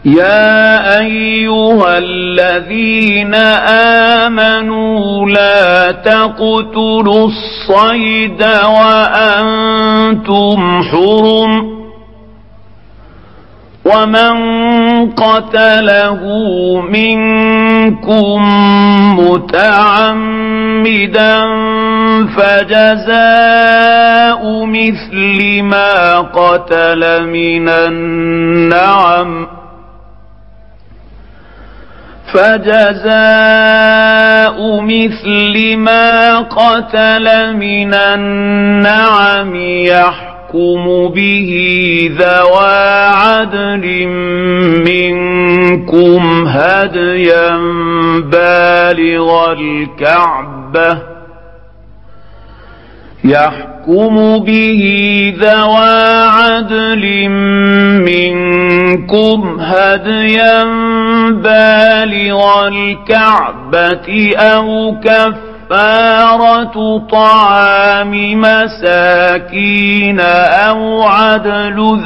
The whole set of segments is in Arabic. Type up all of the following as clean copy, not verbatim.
يا أيها الذين آمنوا لا تقتلوا الصيد وأنتم حرم ومن قتله منكم متعمدا فجزاء مثل ما قتل من النعم يحكم به ذوى عدل منكم هديا بالغ الكعبة أو كفارة طعام مساكين أو عدل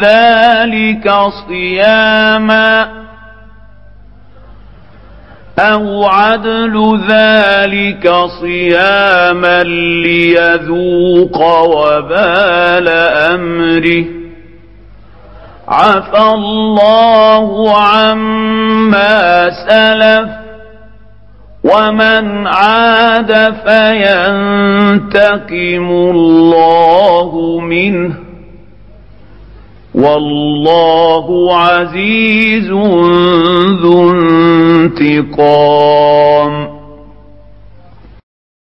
ذلك صياما ليذوق وبال أمره عفى الله عما سلف ومن عاد فينتقم الله منه والله عزيز ذو انتقام.